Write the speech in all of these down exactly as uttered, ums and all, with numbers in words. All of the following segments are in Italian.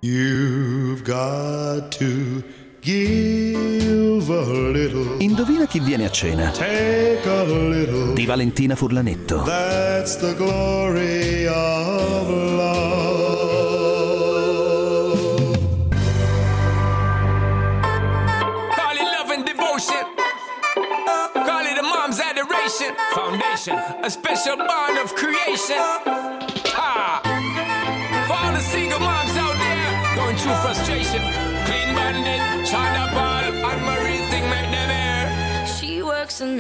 You've got to give a little. Indovina chi viene a cena? Take a little. Di Valentina Furlanetto. That's the glory of love. Call it love and devotion. Call it a mom's adoration. Foundation, a special bond of creation. Ah, for all the single moms out there going through frustration. Clean Bandit, China Ball, and Marie thing make them air. She works the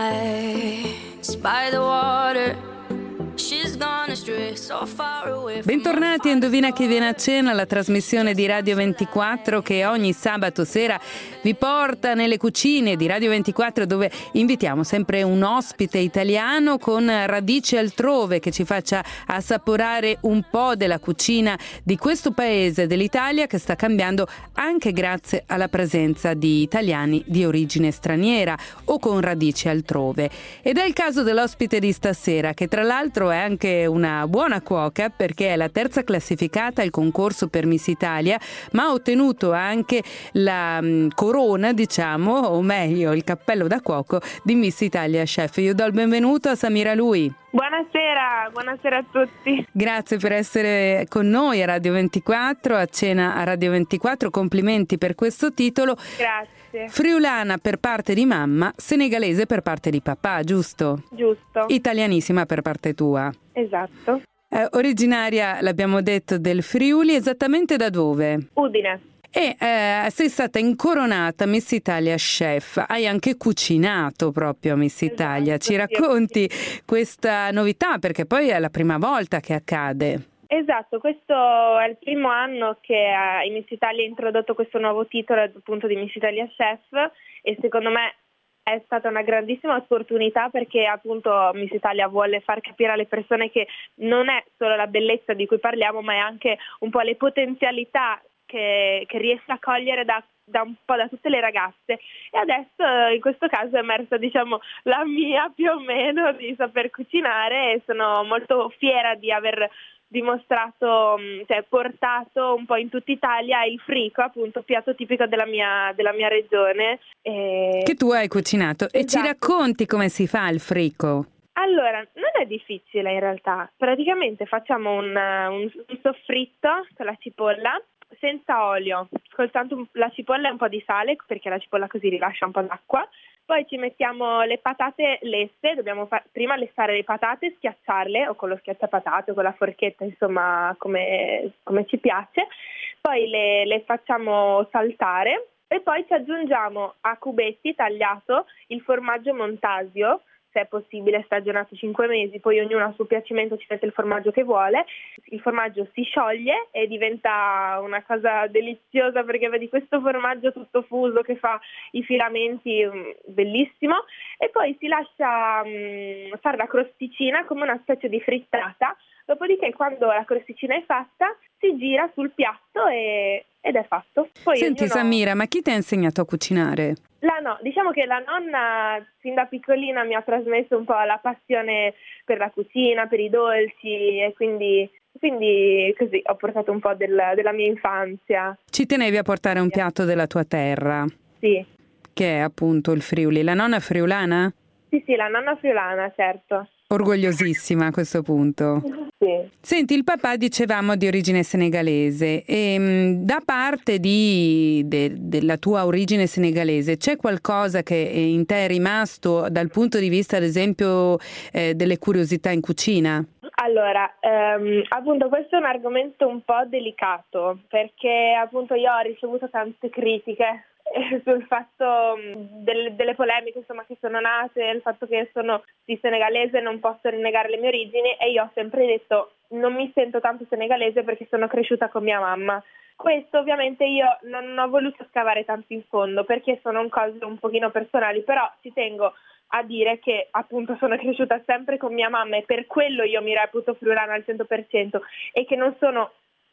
nights by the water. She's gone astray, so far away from. Bentornati a Indovina chi viene a cena, la trasmissione di Radio ventiquattro che ogni sabato sera vi porta nelle cucine di Radio ventiquattro, dove invitiamo sempre un ospite italiano con radici altrove che ci faccia assaporare un po' della cucina di questo paese dell'Italia che sta cambiando anche grazie alla presenza di italiani di origine straniera o con radici altrove. Ed è il caso dell'ospite di stasera, che tra l'altro è anche una buona cuoca perché è la terza classificata al concorso per Miss Italia, ma ha ottenuto anche la mh, corona, diciamo, o meglio il cappello da cuoco di Miss Italia Chef. Io do il benvenuto a Samira Lui. Buonasera, buonasera a tutti. Grazie per essere con noi a Radio ventiquattro, a cena a Radio ventiquattro, complimenti per questo titolo. Grazie. Friulana per parte di mamma, senegalese per parte di papà, giusto? Giusto. Italianissima per parte tua. Esatto. Eh, originaria, l'abbiamo detto, del Friuli, esattamente da dove? Udine. E eh, sei stata incoronata Miss Italia Chef, hai anche cucinato proprio Miss Italia. Esatto, Ci racconti sì. questa novità, perché poi è la prima volta che accade. Esatto, questo è il primo anno che eh, Miss Italia ha introdotto questo nuovo titolo appunto di Miss Italia Chef, e secondo me è stata una grandissima opportunità, perché appunto Miss Italia vuole far capire alle persone che non è solo la bellezza di cui parliamo, ma è anche un po' le potenzialità che, che riesce a cogliere da, da un po' da tutte le ragazze. E adesso in questo caso è emersa, diciamo, la mia più o meno di saper cucinare, e sono molto fiera di aver dimostrato, cioè portato un po' in tutta Italia il frico, appunto piatto tipico della mia, della mia regione. E... che tu hai cucinato. Esatto. E ci racconti come si fa il frico? Allora, non è difficile in realtà. Praticamente facciamo un, un, un soffritto con la cipolla, senza olio, soltanto la cipolla e un po' di sale, perché la cipolla così rilascia un po' d'acqua. Poi ci mettiamo le patate lesse, dobbiamo fa- prima lessare le patate, schiacciarle o con lo schiacciapatate o con la forchetta, insomma come, come ci piace. Poi le, le facciamo saltare e poi ci aggiungiamo a cubetti tagliato il formaggio Montasio, se è possibile stagionato cinque mesi, poi ognuno a suo piacimento ci mette il formaggio che vuole. Il formaggio si scioglie e diventa una cosa deliziosa, perché vedi questo formaggio tutto fuso che fa i filamenti, bellissimo, e poi si lascia mh, fare la crosticina come una specie di frittata. Dopodiché, quando la crosticina è fatta, si gira sul piatto e, ed è fatto. Poi Senti ognuno... Samira, ma chi ti ha insegnato a cucinare? La no, diciamo che la nonna sin da piccolina mi ha trasmesso un po' la passione per la cucina, per i dolci, e quindi, quindi così ho portato un po' del, della mia infanzia. Ci tenevi a portare un piatto della tua terra? Sì. Che è appunto il Friuli. La nonna è friulana? Sì, sì, la nonna friulana, certo. Orgogliosissima a questo punto. Sì. Senti, il papà dicevamo di origine senegalese, e mh, da parte di, de, della tua origine senegalese c'è qualcosa che in te è rimasto dal punto di vista, ad esempio, eh, delle curiosità in cucina? Allora, ehm, appunto questo è un argomento un po' delicato, perché appunto io ho ricevuto tante critiche sul fatto delle, delle polemiche, insomma, che sono nate, il fatto che sono di senegalese, non posso rinnegare le mie origini, e io ho sempre detto non mi sento tanto senegalese perché sono cresciuta con mia mamma. Questo ovviamente io non ho voluto scavare tanto in fondo, perché sono cose un pochino personali, però ci tengo a dire che appunto sono cresciuta sempre con mia mamma, e per quello io mi reputo friulana al cento per cento, e che non sono...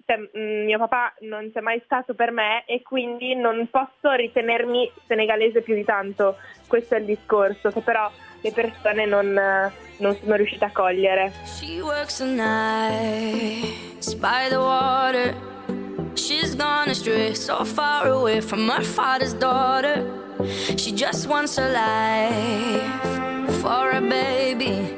mio papà non c'è mai stato per me, e quindi non posso ritenermi senegalese più di tanto. Questo è il discorso che però le persone non, non sono riuscite a cogliere. She works the nights by the water. She's gone astray, so far away from her father's daughter. She just wants a life for a baby.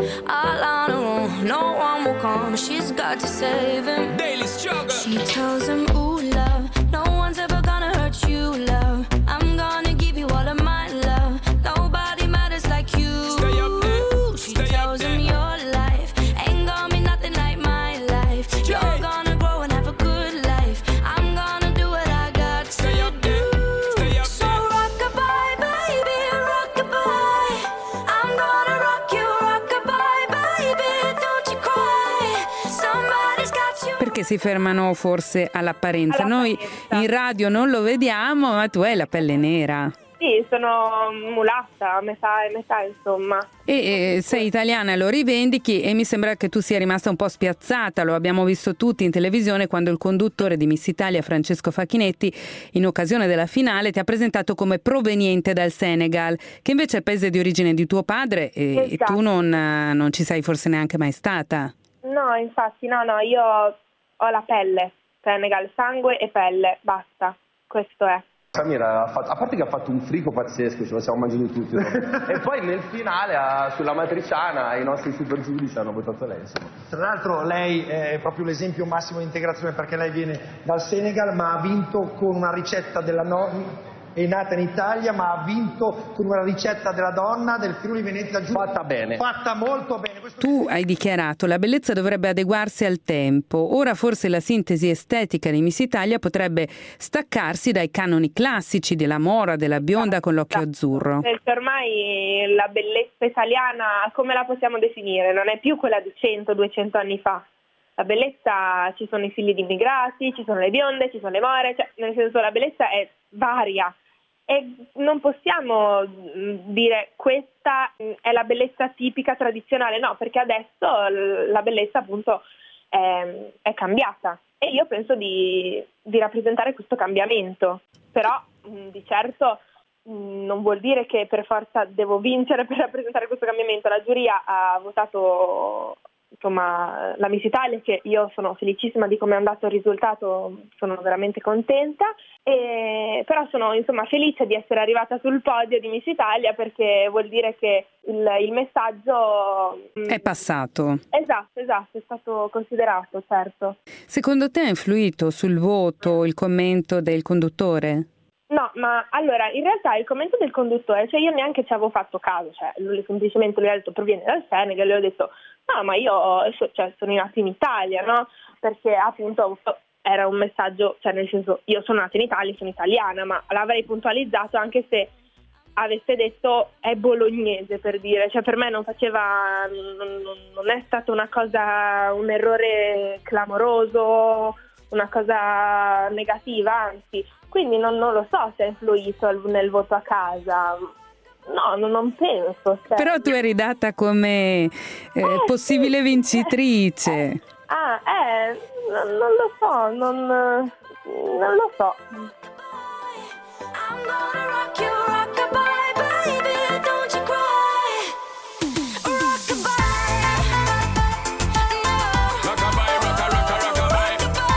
All on her own, no one will come. She's got to save him. Daily struggle. She tells him, ooh, love, no one's ever gonna hurt you, love. I'm gonna give you all of my love. Nobody matters like you. Stay up there. She Stay tells up him, there. your life ain't gonna be nothing like my life. You're Hey. gonna grow and have a good life. I'm gonna do what I got Stay to up there. do. Stay up So there. rock-a-bye, baby, rock-a-bye. I'm gonna rock you, rock-a-bye, baby, don't you cry. Somebody's got you. Perché si fermano forse all'apparenza. Noi All'apparenza. in radio non lo vediamo, ma tu hai la pelle nera. Sì, sono mulatta, a metà e metà, insomma. E eh, sei italiana, lo rivendichi e mi sembra che tu sia rimasta un po' spiazzata. Lo abbiamo visto tutti in televisione quando il conduttore di Miss Italia, Francesco Facchinetti, in occasione della finale ti ha presentato come proveniente dal Senegal, che invece è il paese di origine di tuo padre e, e Esatto. tu non, eh, non ci sei forse neanche mai stata. No, infatti, no, no, io ho la pelle, Senegal, sangue e pelle, basta, questo è. Samira ha fatto, a parte che ha fatto un frigo pazzesco, ce lo siamo mangiati tutti, e poi nel finale ha- sulla matriciana i nostri super giudici hanno votato lei, insomma. Tra l'altro lei è proprio l'esempio massimo di integrazione perché lei viene dal Senegal ma ha vinto con una ricetta della nonna, è nata in Italia ma ha vinto con una ricetta della donna del Friuli Venezia Giulia. Fatta bene. Fatta molto bene. Questo Tu hai dichiarato la bellezza dovrebbe adeguarsi al tempo. Ora forse la sintesi estetica di Miss Italia potrebbe staccarsi dai canoni classici della mora, della bionda con l'occhio azzurro. Perché ormai la bellezza italiana, come la possiamo definire? Non è più quella di cento duecento anni fa. La bellezza, ci sono i figli di immigrati, ci sono le bionde, ci sono le more, cioè, nel senso la bellezza è varia e non possiamo mh, dire questa mh, è la bellezza tipica tradizionale, no, perché adesso l- la bellezza appunto è, è cambiata e io penso di, di rappresentare questo cambiamento, però mh, di certo mh, non vuol dire che per forza devo vincere per rappresentare questo cambiamento. La giuria ha votato insomma la Miss Italia, che io sono felicissima di come è andato il risultato, sono veramente contenta, e però sono insomma felice di essere arrivata sul podio di Miss Italia perché vuol dire che il, il messaggio mh, È passato. esatto, esatto, è stato considerato, certo. Secondo te ha influito sul voto il commento del conduttore? No, ma allora, in realtà il commento del conduttore, cioè io neanche ci avevo fatto caso, cioè lui semplicemente lui ha detto proviene dal Senegal, e le ho detto no, ma io so- cioè, sono nata in Italia, no? Perché appunto era un messaggio, cioè nel senso io sono nata in Italia, sono italiana, ma l'avrei puntualizzato anche se avesse detto è bolognese, per dire, cioè per me non faceva, non, non- non è stata una cosa, un errore clamoroso, una cosa negativa, anzi, quindi non, non lo so se ha influito al- nel voto a casa. No, non, non penso. Cioè. Però tu eri data come eh, Eh, possibile sì. vincitrice. Ah, eh, non, non lo so, non, non lo so. I'm gonna rock you, rock-a-bye, baby, don't you cry. Rock-a-bye, no. Rockabye, rocka, rocka, rockabye.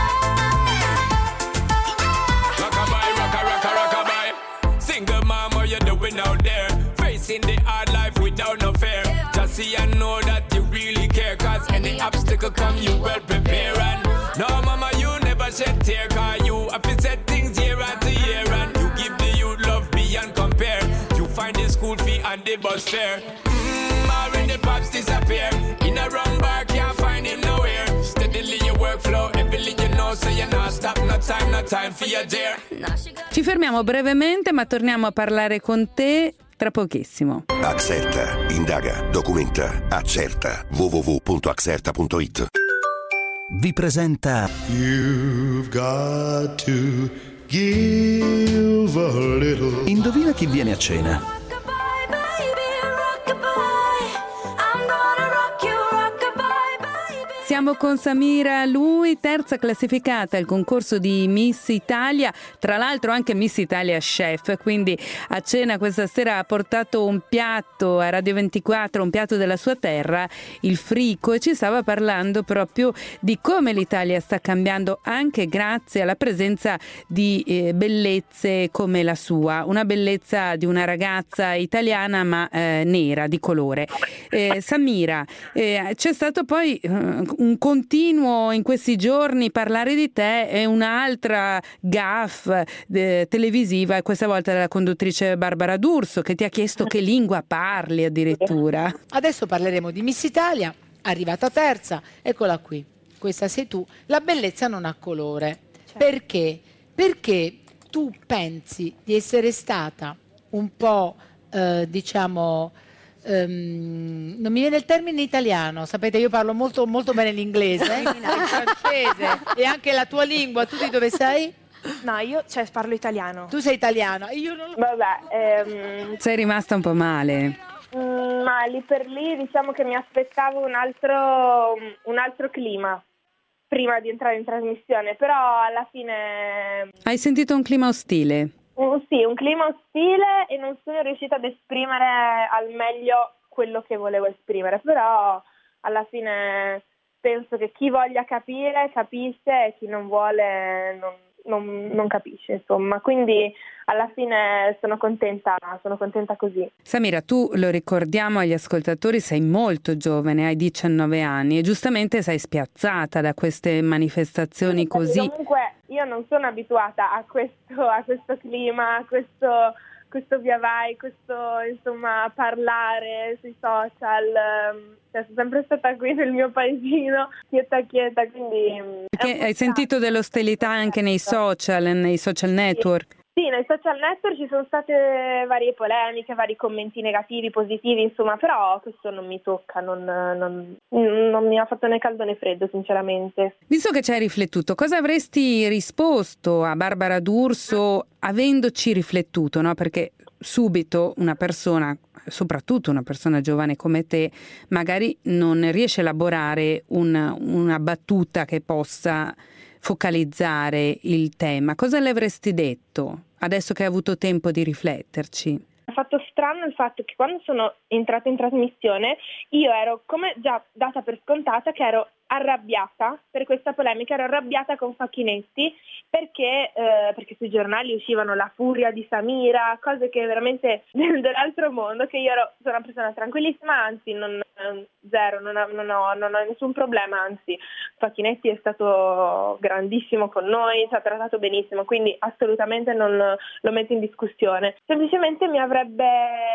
Rockabye, rocka, rocka, rockabye. Single mom, what you doing out there? Facing the hard life without no fear. Just see and know that you really care. Cause any obstacle come, you well prepare. And no, mama, you never shed tear. Cause you have to set things year after year. And you give the youth love beyond compare. You find the school fee and the bus fare. Mmm, when the pops disappear. In a wrong bar, can't find him nowhere. Steadily your workflow, everything you know. So you not stop, no time, no time for your dear. Now she got Ci fermiamo brevemente, ma torniamo a parlare con te tra pochissimo. Axerta, indaga, documenta, accerta. w w w punto axerta punto it. Vi presenta You've got to give a little. Indovina chi viene a cena. rock-a-bye, baby, rock-a-bye. I'm gonna rock you, rock-a-bye, baby. Siamo Siamo con Samira Lui, terza classificata al concorso di Miss Italia, tra l'altro anche Miss Italia Chef, quindi a cena questa sera ha portato un piatto a Radio ventiquattro, un piatto della sua terra, il frico, e ci stava parlando proprio di come l'Italia sta cambiando anche grazie alla presenza di eh, bellezze come la sua, una bellezza di una ragazza italiana ma eh, nera, di colore. Eh, Samira, eh, c'è stato poi eh, un continuo in questi giorni parlare di te e un'altra gaffe eh, televisiva, e questa volta della conduttrice Barbara D'Urso, che ti ha chiesto che lingua parli addirittura. Adesso parleremo di Miss Italia, arrivata terza, eccola qui, questa sei tu. La bellezza non ha colore. Certo. Perché? Perché tu pensi di essere stata un po', eh, diciamo, Um, non mi viene il termine italiano, sapete, io parlo molto, molto bene l'inglese, il francese e anche la tua lingua. Tu di dove sei? No, io cioè, parlo italiano. Tu sei italiano, io non lo... Vabbè, ehm... sei rimasta un po' male. Mm, ma lì per lì diciamo che mi aspettavo un altro, un altro clima prima di entrare in trasmissione, però alla fine... Hai sentito un clima ostile? Uh, sì, un clima ostile, e non sono riuscita ad esprimere al meglio quello che volevo esprimere, però alla fine penso che chi voglia capire capisce e chi non vuole non, non, non capisce, insomma, quindi alla fine sono contenta, sono contenta così. Samira, tu, lo ricordiamo agli ascoltatori, sei molto giovane, hai diciannove anni e giustamente sei spiazzata da queste manifestazioni sì, così. Comunque io non sono abituata a questo, a questo clima, a questo, questo via vai, questo insomma parlare sui social. Cioè, sono sempre stata qui nel mio paesino, quieta quieta, quindi... Perché hai sentito dell'ostilità anche nei social, nei social network? Sì, nei social network ci sono state varie polemiche, vari commenti negativi, positivi, insomma, però questo non mi tocca, non, non, non mi ha fatto né caldo né freddo, sinceramente. Visto che ci hai riflettuto, cosa avresti risposto a Barbara D'Urso avendoci riflettuto, no? Perché subito una persona, soprattutto una persona giovane come te, magari non riesce a elaborare un, una battuta che possa focalizzare il tema. Cosa le avresti detto adesso che hai avuto tempo di rifletterci? Ha fatto strano il fatto che quando sono entrata in trasmissione io ero come già data per scontata che ero arrabbiata per questa polemica, ero arrabbiata con Facchinetti perché, eh, perché sui giornali uscivano la furia di Samira, cose che veramente dell'altro mondo, che io ero, sono una persona tranquillissima, anzi non, zero, non ho, non, ho, non ho nessun problema, anzi Facchinetti è stato grandissimo con noi, ci ha trattato benissimo, quindi assolutamente non lo metto in discussione. Semplicemente mi avrebbe,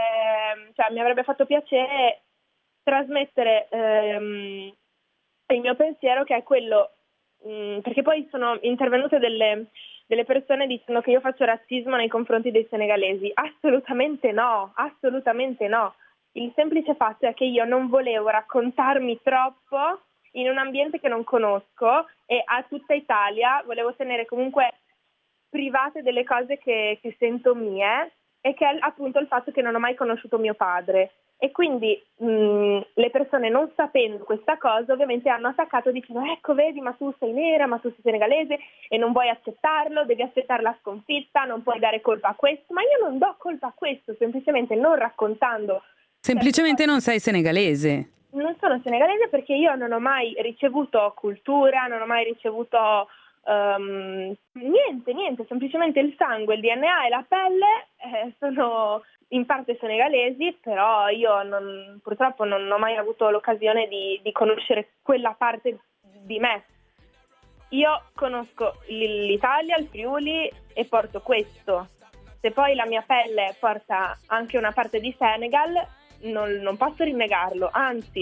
cioè, mi avrebbe fatto piacere trasmettere ehm, il mio pensiero, che è quello, mh, perché poi sono intervenute delle, delle persone dicendo che io faccio razzismo nei confronti dei senegalesi. Assolutamente no, assolutamente no. Il semplice fatto è che io non volevo raccontarmi troppo in un ambiente che non conosco, e a tutta Italia volevo tenere comunque private delle cose che, che sento mie, e che è appunto il fatto che non ho mai conosciuto mio padre. E quindi mh, le persone, non sapendo questa cosa, ovviamente hanno attaccato dicendo ecco vedi, ma tu sei nera, ma tu sei senegalese e non vuoi accettarlo, devi accettare la sconfitta, non puoi dare colpa a questo. Ma io non do colpa a questo, semplicemente non raccontando. Semplicemente non sei senegalese. Non sono senegalese perché io non ho mai ricevuto cultura, non ho mai ricevuto um, niente, niente, semplicemente il sangue, il D N A e la pelle eh, sono in parte senegalesi, però io non, purtroppo non ho mai avuto l'occasione di, di conoscere quella parte di me. Io conosco l'Italia, il Friuli, e porto questo. Se poi la mia pelle porta anche una parte di Senegal, non, non posso rinnegarlo, anzi.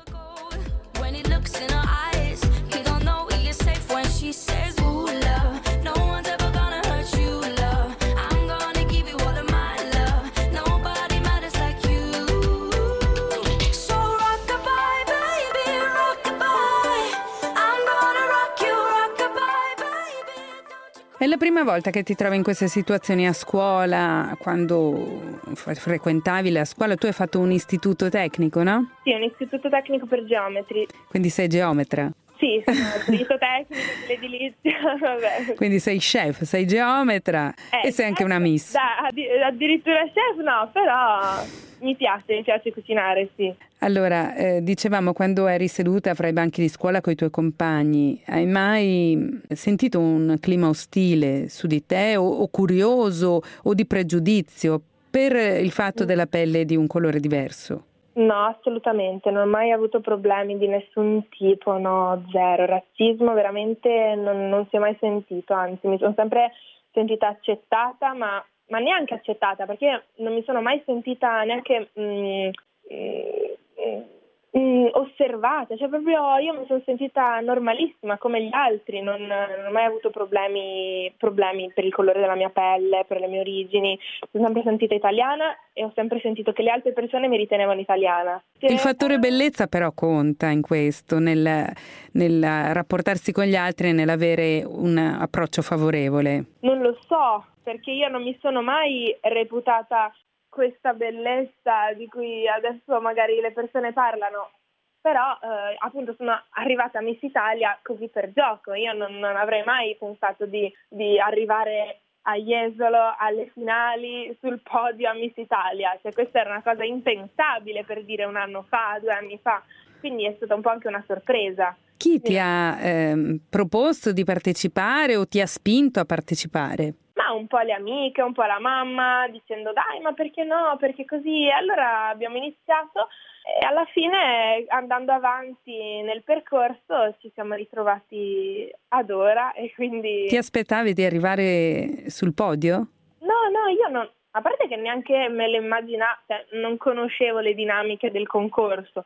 È la prima volta che ti trovi in queste situazioni a scuola, quando frequentavi la scuola? Tu hai fatto un istituto tecnico, no? Sì, un istituto tecnico per geometri. Quindi sei geometra? Sì, sono perito tecnico dell'edilizia, vabbè. Quindi sei chef, sei geometra eh, e sei anche una miss. Da, addirittura chef no, però mi piace, mi piace cucinare, sì. Allora, eh, dicevamo, quando eri seduta fra i banchi di scuola con i tuoi compagni, hai mai sentito un clima ostile su di te o, o curioso o di pregiudizio per il fatto della pelle di un colore diverso? No, assolutamente, non ho mai avuto problemi di nessun tipo, no, zero. Razzismo veramente non, non si è mai sentito, anzi mi sono sempre sentita accettata, ma, ma neanche accettata, perché non mi sono mai sentita neanche mm, mm, mm, osservata, cioè proprio io mi sono sentita normalissima come gli altri, non, non ho mai avuto problemi, problemi per il colore della mia pelle, per le mie origini, mi sono sempre sentita italiana e ho sempre sentito che le altre persone mi ritenevano italiana. Il fattore bellezza però conta in questo, nel, nel rapportarsi con gli altri e nell'avere un approccio favorevole. Non lo so, perché io non mi sono mai reputata questa bellezza di cui adesso magari le persone parlano, però eh, appunto sono arrivata a Miss Italia così per gioco, io non, non avrei mai pensato di, di arrivare a Jesolo alle finali sul podio a Miss Italia, cioè questa era una cosa impensabile per dire un anno fa, due anni fa, quindi è stata un po' anche una sorpresa. Chi ti ha eh, proposto di partecipare o ti ha spinto a partecipare? Ma un po' le amiche, un po' la mamma, dicendo dai, ma perché no, perché così? E allora abbiamo iniziato e alla fine, andando avanti nel percorso, ci siamo ritrovati ad ora e quindi... Ti aspettavi di arrivare sul podio? No, no, io non... A parte che neanche me lo immaginavo, cioè, non conoscevo le dinamiche del concorso.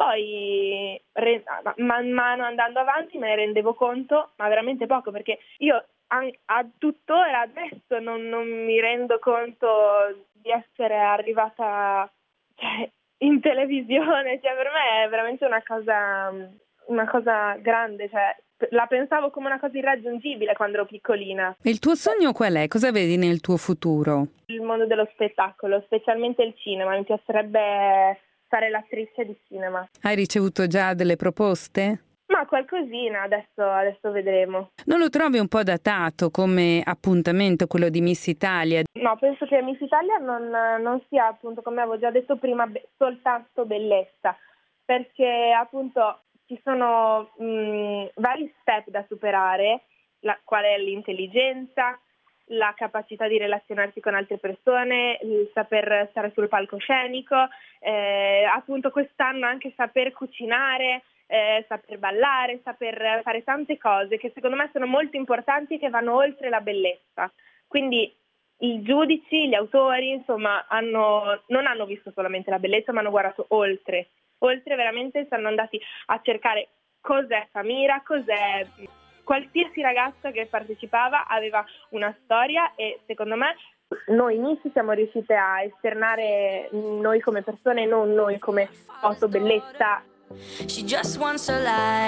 Poi, re, man mano andando avanti, me ne rendevo conto, ma veramente poco, perché io a, a tuttora adesso non, non mi rendo conto di essere arrivata cioè, in televisione. Cioè, per me è veramente una cosa, una cosa grande, cioè, la pensavo come una cosa irraggiungibile quando ero piccolina. E il tuo sogno qual è? Cosa vedi nel tuo futuro? Il mondo dello spettacolo, specialmente il cinema. Mi piacerebbe fare l'attrice di cinema. Hai ricevuto già delle proposte? Ma qualcosina, adesso, adesso vedremo. Non lo trovi un po' datato come appuntamento quello di Miss Italia? No, penso che Miss Italia non, non sia, appunto, come avevo già detto prima, be- soltanto bellezza, perché appunto ci sono mh, vari step da superare, la, qual è l'intelligenza, la capacità di relazionarsi con altre persone, il saper stare sul palcoscenico, eh, appunto quest'anno anche saper cucinare, eh, saper ballare, saper fare tante cose che secondo me sono molto importanti e che vanno oltre la bellezza. Quindi i giudici, gli autori, insomma, hanno, non hanno visto solamente la bellezza, ma hanno guardato oltre. Oltre veramente sono andati a cercare cos'è Samira, cos'è... Qualsiasi ragazza che partecipava aveva una storia e secondo me noi Miss siamo riuscite a esternare noi come persone, non noi come foto bellezza. She just wants a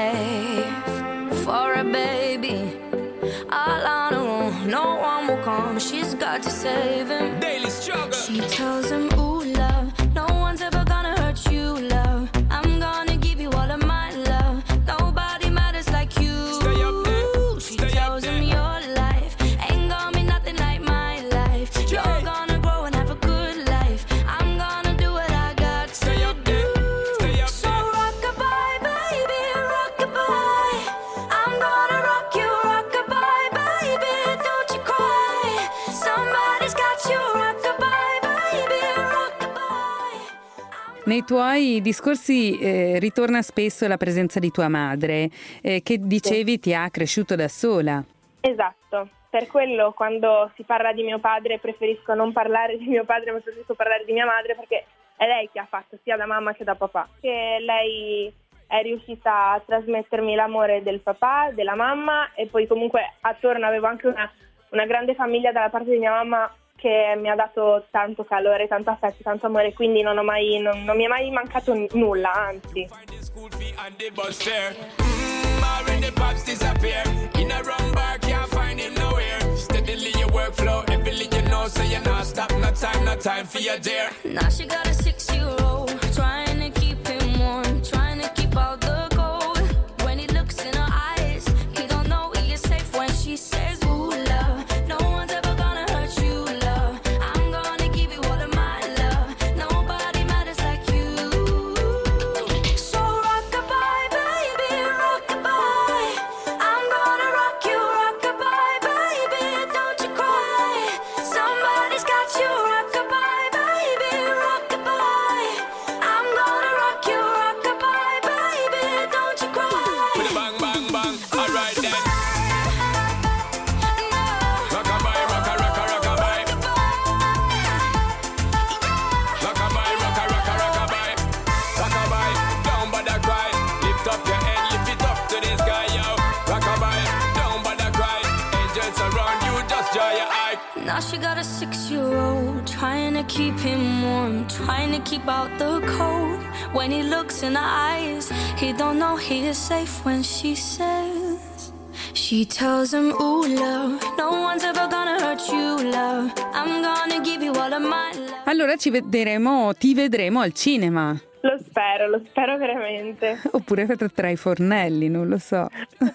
life for a baby. All on her own, no one will come. She's got to save him. Daily struggle. She tells him, ooh, love, no one's ever gonna hurt you, love. I'm gonna give you all of my love. Nobody matters like you. Stay up there. She Stay tells up him there. your life ain't gonna be nothing like my life. You're Yeah. gonna grow and have a good life. I'm gonna do what I got to Stay up there. Stay up so there. rockabye, baby, rockabye. I'm gonna rock you, rockabye, baby, don't you cry. Somebody's got you, rockabye, baby, rockabye. Nei tuoi discorsi eh, ritorna spesso la presenza di tua madre, eh, che dicevi ti ha cresciuto da sola. Esatto, per quello quando si parla di mio padre preferisco non parlare di mio padre, ma preferisco parlare di mia madre, perché è lei che ha fatto sia da mamma che da papà. Che lei è riuscita a trasmettermi l'amore del papà, della mamma, e poi comunque attorno avevo anche una, una grande famiglia dalla parte di mia mamma che mi ha dato tanto calore, tanto affetto, tanto amore, quindi non, ho mai, non, non mi è mai mancato n- nulla, anzi. School fee and the bus fare. Mm, already pops disappear. In a wrong bar, can't find him nowhere. Steadily your workflow, everything you know, so you're not stop, no time, no time for your dear. Now she got a six-year-old, trying to keep him warm, trying to keep out the cold. When he looks in her dry your eye. Now she got a six-year-old, trying to keep him warm, trying to keep out the cold. When he looks in her eyes, he don't know he is safe when she says, she tells him, ooh, love, no one's ever gonna hurt you, love. I'm gonna give you all of my love. Allora ci vedremo, ti vedremo al cinema. Lo spero, lo spero veramente. Oppure tra i fornelli, non lo so.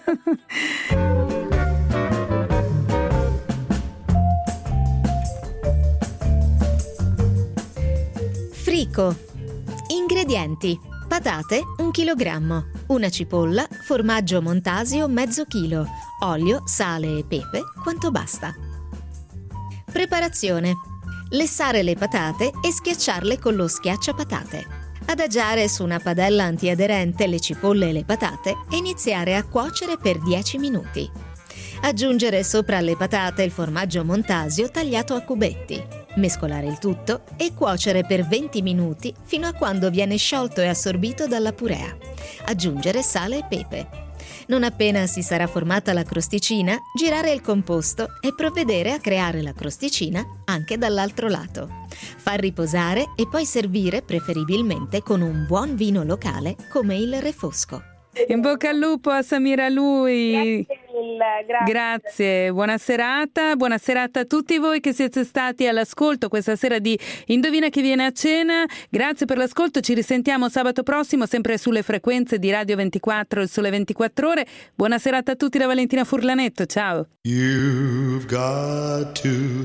Frico. Ingredienti: patate un chilogrammo, una cipolla, formaggio Montasio mezzo chilo, olio, sale e pepe quanto basta. Preparazione: lessare le patate e schiacciarle con lo schiacciapatate. Adagiare su una padella antiaderente le cipolle e le patate e iniziare a cuocere per dieci minuti. Aggiungere sopra le patate il formaggio Montasio tagliato a cubetti. Mescolare il tutto e cuocere per venti minuti fino a quando viene sciolto e assorbito dalla purea. Aggiungere sale e pepe. Non appena si sarà formata la crosticina, girare il composto e provvedere a creare la crosticina anche dall'altro lato. Far riposare e poi servire preferibilmente con un buon vino locale come il Refosco. In bocca al lupo a Samira Lui. Grazie mille, grazie. Grazie, buona serata, buona serata a tutti voi che siete stati all'ascolto questa sera di Indovina chi viene a cena. Grazie per l'ascolto, ci risentiamo sabato prossimo sempre sulle frequenze di Radio ventiquattro, il Sole ventiquattro Ore. Buona serata a tutti da Valentina Furlanetto, ciao. You've got to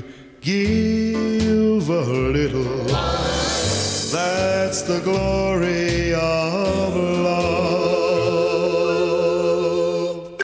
give a little. That's the glory of